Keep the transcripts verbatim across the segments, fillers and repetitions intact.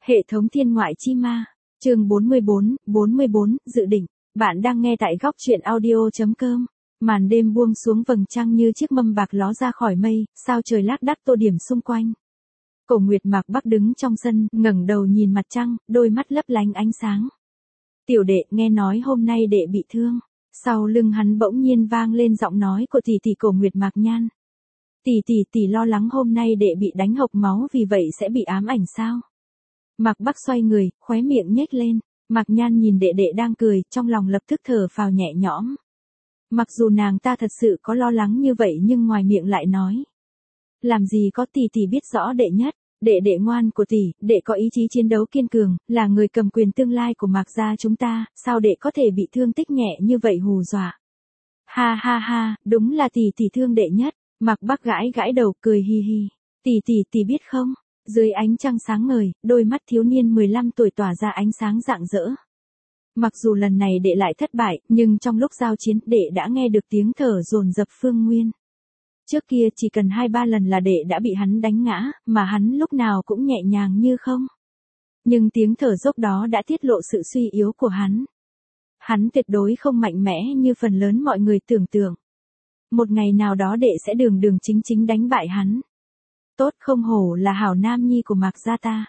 Hệ thống thiên ngoại chi ma, chương bốn mươi bốn, bốn mươi bốn, dự định. Bạn đang nghe tại góc truyện audio chấm com. Màn đêm buông xuống, vầng trăng như chiếc mâm bạc ló ra khỏi mây, sao trời lác đác tô điểm xung quanh. Cổ Nguyệt Mạc Bắc đứng trong sân, ngẩng đầu nhìn mặt trăng, đôi mắt lấp lánh ánh sáng. Tiểu đệ, nghe nói hôm nay đệ bị thương. Sau lưng hắn bỗng nhiên vang lên giọng nói của tỷ tỷ Cổ Nguyệt Mạc Nhan. Tỷ tỷ tỷ lo lắng hôm nay đệ bị đánh hộc máu, vì vậy sẽ bị ám ảnh sao? Mạc Bắc xoay người, khóe miệng nhếch lên. Mạc Nhan nhìn đệ đệ đang cười, trong lòng lập tức thở phào nhẹ nhõm. Mặc dù nàng ta thật sự có lo lắng như vậy nhưng ngoài miệng lại nói. Làm gì có, tỷ tỷ biết rõ đệ nhất. Đệ đệ ngoan của tỷ, đệ có ý chí chiến đấu kiên cường, là người cầm quyền tương lai của Mạc gia chúng ta, sao đệ có thể bị thương tích nhẹ như vậy hù dọa. Ha ha ha, đúng là tỷ tỷ thương đệ nhất. Mạc Bắc gãi gãi đầu, cười hi hi. Tỷ tỷ tỷ biết không? Dưới ánh trăng sáng ngời, đôi mắt thiếu niên mười lăm tuổi tỏa ra ánh sáng rạng rỡ. Mặc dù lần này đệ lại thất bại, nhưng trong lúc giao chiến, đệ đã nghe được tiếng thở dồn dập Phương Nguyên. Trước kia chỉ cần hai ba lần là đệ đã bị hắn đánh ngã, mà hắn lúc nào cũng nhẹ nhàng như không. Nhưng tiếng thở dốc đó đã tiết lộ sự suy yếu của hắn. Hắn tuyệt đối không mạnh mẽ như phần lớn mọi người tưởng tượng. Một ngày nào đó đệ sẽ đường đường chính chính đánh bại hắn. Tốt, không hổ là hảo nam nhi của Mạc gia ta.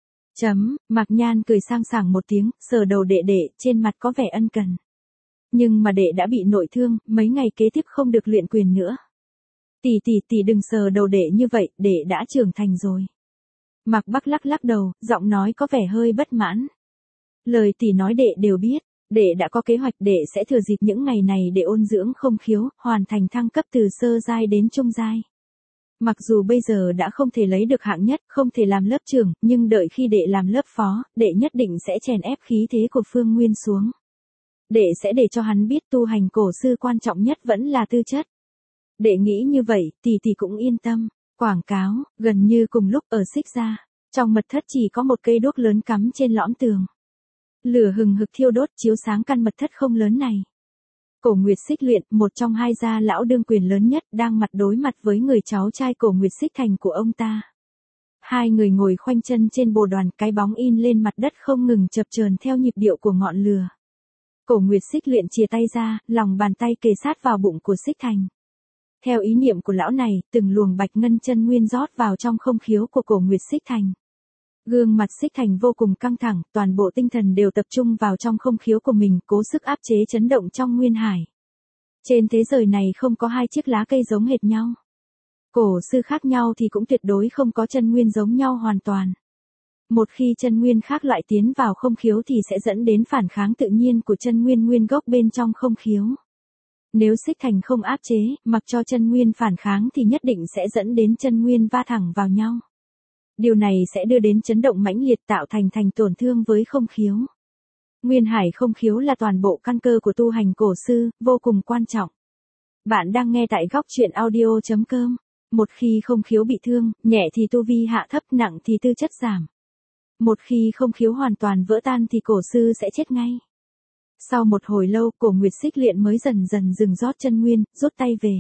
Chấm, Mạc Nhan cười sang sảng một tiếng, sờ đầu đệ đệ, trên mặt có vẻ ân cần. Nhưng mà đệ đã bị nội thương, mấy ngày kế tiếp không được luyện quyền nữa. Tỷ tỷ tỷ đừng sờ đầu đệ như vậy, đệ đã trưởng thành rồi. Mạc Bắc lắc lắc đầu, giọng nói có vẻ hơi bất mãn. Lời tỷ nói đệ đều biết, đệ đã có kế hoạch, đệ sẽ thừa dịp những ngày này để ôn dưỡng không khiếu, hoàn thành thăng cấp từ sơ giai đến trung giai. Mặc dù bây giờ đã không thể lấy được hạng nhất, không thể làm lớp trưởng, nhưng đợi khi đệ làm lớp phó, đệ nhất định sẽ chèn ép khí thế của Phương Nguyên xuống. Đệ sẽ để cho hắn biết tu hành cổ sư quan trọng nhất vẫn là tư chất. Đệ nghĩ như vậy, tỷ tỷ cũng yên tâm. Quảng cáo, gần như cùng lúc ở Xích Gia, trong mật thất chỉ có một cây đuốc lớn cắm trên lõm tường. Lửa hừng hực thiêu đốt chiếu sáng căn mật thất không lớn này. Cổ Nguyệt Xích Luyện, một trong hai gia lão đương quyền lớn nhất, đang mặt đối mặt với người cháu trai Cổ Nguyệt Xích Thành của ông ta. Hai người ngồi khoanh chân trên bồ đoàn, cái bóng in lên mặt đất không ngừng chập chờn theo nhịp điệu của ngọn lửa. Cổ Nguyệt Xích Luyện chìa tay ra, lòng bàn tay kề sát vào bụng của Xích Thành. Theo ý niệm của lão này, từng luồng bạch ngân chân nguyên rót vào trong không khiếu của Cổ Nguyệt Xích Thành. Gương mặt Xích Thành vô cùng căng thẳng, toàn bộ tinh thần đều tập trung vào trong không khiếu của mình, cố sức áp chế chấn động trong nguyên hải. Trên thế giới này không có hai chiếc lá cây giống hệt nhau. Cổ sư khác nhau thì cũng tuyệt đối không có chân nguyên giống nhau hoàn toàn. Một khi chân nguyên khác loại tiến vào không khiếu thì sẽ dẫn đến phản kháng tự nhiên của chân nguyên nguyên gốc bên trong không khiếu. Nếu Xích Thành không áp chế, mặc cho chân nguyên phản kháng thì nhất định sẽ dẫn đến chân nguyên va thẳng vào nhau. Điều này sẽ đưa đến chấn động mãnh liệt, tạo thành thành tổn thương với không khiếu. Nguyên hải không khiếu là toàn bộ căn cơ của tu hành cổ sư, vô cùng quan trọng. Bạn đang nghe tại góc truyện audio chấm com. Một khi không khiếu bị thương, nhẹ thì tu vi hạ thấp, nặng thì tư chất giảm. Một khi không khiếu hoàn toàn vỡ tan thì cổ sư sẽ chết ngay. Sau một hồi lâu, Cổ Nguyệt Xích Luyện mới dần dần dừng rót chân nguyên, rút tay về.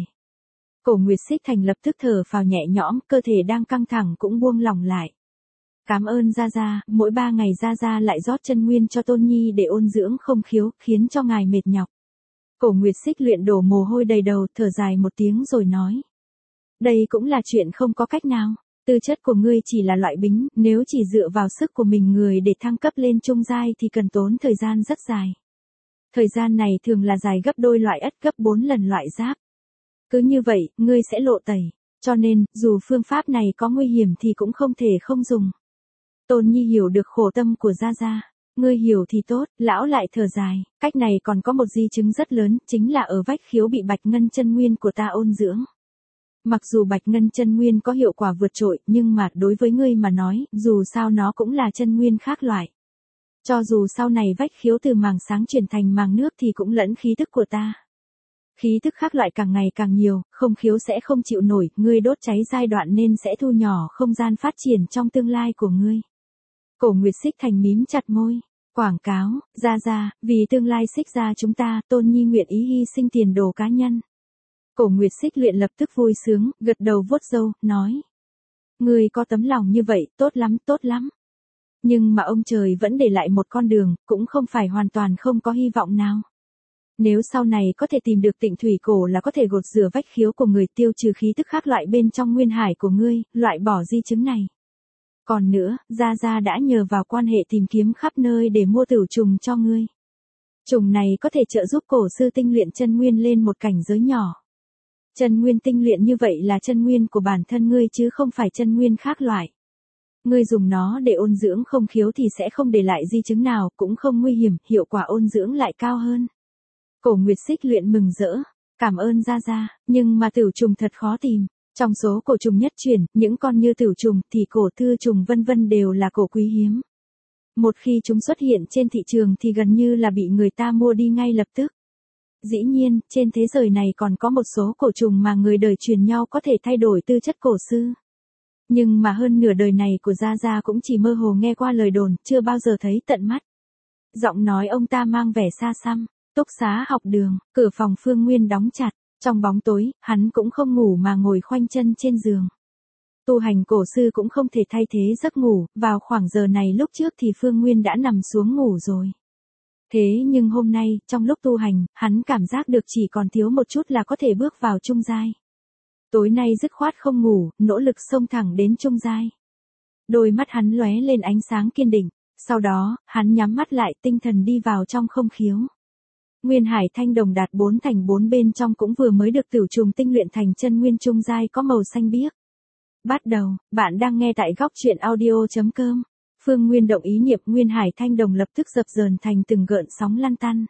Cổ Nguyệt Xích Thành lập tức thở phào nhẹ nhõm, cơ thể đang căng thẳng cũng buông lỏng lại. Cảm ơn Gia Gia, mỗi ba ngày Gia Gia lại rót chân nguyên cho Tôn Nhi để ôn dưỡng không khiếu, khiến cho ngài mệt nhọc. Cổ Nguyệt Xích Luyện đổ mồ hôi đầy đầu, thở dài một tiếng rồi nói. Đây cũng là chuyện không có cách nào. Tư chất của ngươi chỉ là loại bính, nếu chỉ dựa vào sức của mình người để thăng cấp lên trung giai thì cần tốn thời gian rất dài. Thời gian này thường là dài gấp đôi loại ất, gấp bốn lần loại giáp. Cứ như vậy, ngươi sẽ lộ tẩy. Cho nên, dù phương pháp này có nguy hiểm thì cũng không thể không dùng. Tôn Nhi hiểu được khổ tâm của Gia Gia. Ngươi hiểu thì tốt, lão lại thở dài. Cách này còn có một di chứng rất lớn, chính là ở vách khiếu bị bạch ngân chân nguyên của ta ôn dưỡng. Mặc dù bạch ngân chân nguyên có hiệu quả vượt trội, nhưng mà đối với ngươi mà nói, dù sao nó cũng là chân nguyên khác loại. Cho dù sau này vách khiếu từ màng sáng chuyển thành màng nước thì cũng lẫn khí tức của ta. Khí tức khác loại càng ngày càng nhiều, không khiếu sẽ không chịu nổi, ngươi đốt cháy giai đoạn nên sẽ thu nhỏ không gian phát triển trong tương lai của ngươi. Cổ Nguyệt Xích Thành mím chặt môi. Quảng cáo, Gia Gia, vì tương lai Xích Gia chúng ta, Tôn Nhi nguyện ý hy sinh tiền đồ cá nhân. Cổ Nguyệt Xích Luyện lập tức vui sướng, gật đầu vuốt râu, nói. Ngươi có tấm lòng như vậy, tốt lắm, tốt lắm. Nhưng mà ông trời vẫn để lại một con đường, cũng không phải hoàn toàn không có hy vọng nào. Nếu sau này có thể tìm được tịnh thủy cổ là có thể gột rửa vách khiếu của người, tiêu trừ khí tức khác loại bên trong nguyên hải của ngươi, loại bỏ di chứng này. Còn nữa, Gia Gia đã nhờ vào quan hệ tìm kiếm khắp nơi để mua tửu trùng cho ngươi. Trùng này có thể trợ giúp cổ sư tinh luyện chân nguyên lên một cảnh giới nhỏ. Chân nguyên tinh luyện như vậy là chân nguyên của bản thân ngươi chứ không phải chân nguyên khác loại. Ngươi dùng nó để ôn dưỡng không khiếu thì sẽ không để lại di chứng nào, cũng không nguy hiểm, hiệu quả ôn dưỡng lại cao hơn. Cổ Nguyệt Xích luyện mừng rỡ, cảm ơn Gia Gia, nhưng mà tửu trùng thật khó tìm. Trong số cổ trùng nhất truyền, những con như tửu trùng thì cổ thư trùng vân vân đều là cổ quý hiếm. Một khi chúng xuất hiện trên thị trường thì gần như là bị người ta mua đi ngay lập tức. Dĩ nhiên, trên thế giới này còn có một số cổ trùng mà người đời truyền nhau có thể thay đổi tư chất cổ sư. Nhưng mà hơn nửa đời này của Gia Gia cũng chỉ mơ hồ nghe qua lời đồn, chưa bao giờ thấy tận mắt. Giọng nói ông ta mang vẻ xa xăm, túc xá học đường, cửa phòng Phương Nguyên đóng chặt. Trong bóng tối, hắn cũng không ngủ mà ngồi khoanh chân trên giường. Tu hành cổ sư cũng không thể thay thế giấc ngủ, vào khoảng giờ này lúc trước thì Phương Nguyên đã nằm xuống ngủ rồi. Thế nhưng hôm nay, trong lúc tu hành, hắn cảm giác được chỉ còn thiếu một chút là có thể bước vào trung giai. Tối nay dứt khoát không ngủ, nỗ lực xông thẳng đến trung giai. Đôi mắt hắn lóe lên ánh sáng kiên định, sau đó, hắn nhắm mắt lại tinh thần đi vào trong không khiếu. Nguyên hải thanh đồng đạt bốn thành bốn bên trong cũng vừa mới được tửu trùng tinh luyện thành chân nguyên trung giai có màu xanh biếc. Bắt đầu, bạn đang nghe tại góc truyện audio chấm com. Phương Nguyên động ý niệm nguyên hải thanh đồng lập tức dập dờn thành từng gợn sóng lăn tăn.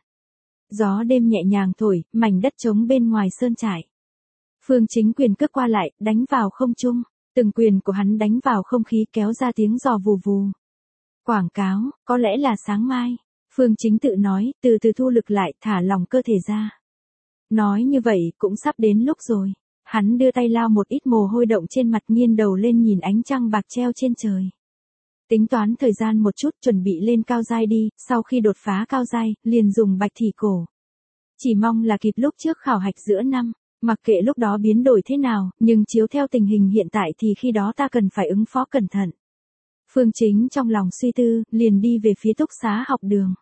Gió đêm nhẹ nhàng thổi, mảnh đất trống bên ngoài sơn trại. Phương Chính quyền cước qua lại, đánh vào không trung. Từng quyền của hắn đánh vào không khí kéo ra tiếng giò vù vù. Quảng cáo, có lẽ là sáng mai. Phương Chính tự nói, từ từ thu lực lại, thả lỏng cơ thể ra. Nói như vậy, cũng sắp đến lúc rồi. Hắn đưa tay lao một ít mồ hôi động trên mặt, nghiêng đầu lên nhìn ánh trăng bạc treo trên trời. Tính toán thời gian một chút, chuẩn bị lên cao giai đi, sau khi đột phá cao giai, liền dùng bạch thủy cổ. Chỉ mong là kịp lúc trước khảo hạch giữa năm, mặc kệ lúc đó biến đổi thế nào, nhưng chiếu theo tình hình hiện tại thì khi đó ta cần phải ứng phó cẩn thận. Phương Chính trong lòng suy tư, liền đi về phía túc xá học đường.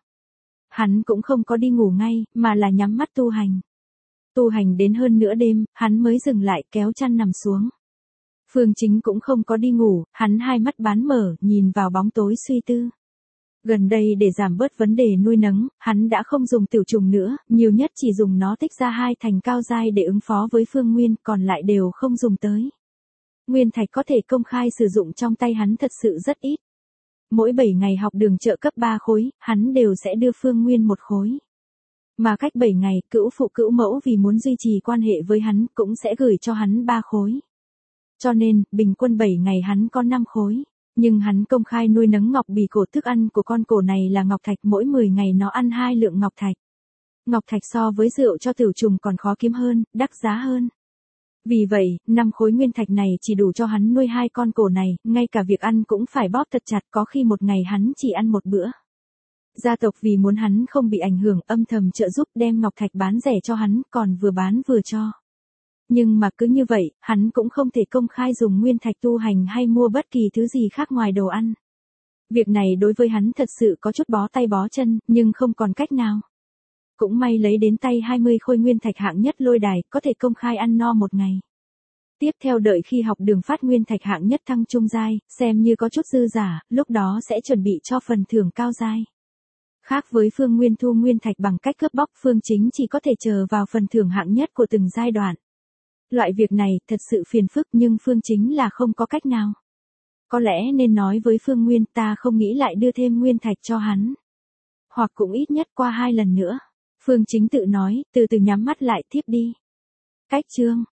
Hắn cũng không có đi ngủ ngay, mà là nhắm mắt tu hành. Tu hành đến hơn nửa đêm, hắn mới dừng lại kéo chăn nằm xuống. Phương Chính cũng không có đi ngủ, hắn hai mắt bán mở, nhìn vào bóng tối suy tư. Gần đây để giảm bớt vấn đề nuôi nấng, hắn đã không dùng tiểu trùng nữa, nhiều nhất chỉ dùng nó tích ra hai thành cao giai để ứng phó với Phương Nguyên, còn lại đều không dùng tới. Nguyên thạch có thể công khai sử dụng trong tay hắn thật sự rất ít. Mỗi bảy ngày học đường trợ cấp ba khối, hắn đều sẽ đưa Phương Nguyên một khối. Mà cách bảy ngày, cữu phụ cữu mẫu vì muốn duy trì quan hệ với hắn, cũng sẽ gửi cho hắn ba khối. Cho nên, bình quân bảy ngày hắn có năm khối. Nhưng hắn công khai nuôi nấng ngọc bì cổ, thức ăn của con cổ này là ngọc thạch, mỗi mười ngày nó ăn hai lượng ngọc thạch. Ngọc thạch so với rượu cho tửu trùng còn khó kiếm hơn, đắt giá hơn. Vì vậy, năm khối nguyên thạch này chỉ đủ cho hắn nuôi hai con cổ này, ngay cả việc ăn cũng phải bóp thật chặt, có khi một ngày hắn chỉ ăn một bữa. Gia tộc vì muốn hắn không bị ảnh hưởng, âm thầm trợ giúp đem ngọc thạch bán rẻ cho hắn, còn vừa bán vừa cho. Nhưng mà cứ như vậy, hắn cũng không thể công khai dùng nguyên thạch tu hành hay mua bất kỳ thứ gì khác ngoài đồ ăn. Việc này đối với hắn thật sự có chút bó tay bó chân, nhưng không còn cách nào. Cũng may lấy đến tay hai mươi khối nguyên thạch hạng nhất lôi đài, có thể công khai ăn no một ngày. Tiếp theo đợi khi học đường phát nguyên thạch hạng nhất thăng trung giai, xem như có chút dư giả, lúc đó sẽ chuẩn bị cho phần thưởng cao giai. Khác với Phương Nguyên thu nguyên thạch bằng cách cướp bóc, Phương Chính chỉ có thể chờ vào phần thưởng hạng nhất của từng giai đoạn. Loại việc này thật sự phiền phức, nhưng Phương Chính là không có cách nào. Có lẽ nên nói với Phương Nguyên, ta không nghĩ lại đưa thêm nguyên thạch cho hắn. Hoặc cũng ít nhất qua hai lần nữa. Phương Chính tự nói, từ từ nhắm mắt lại, thiếp đi. Cách chương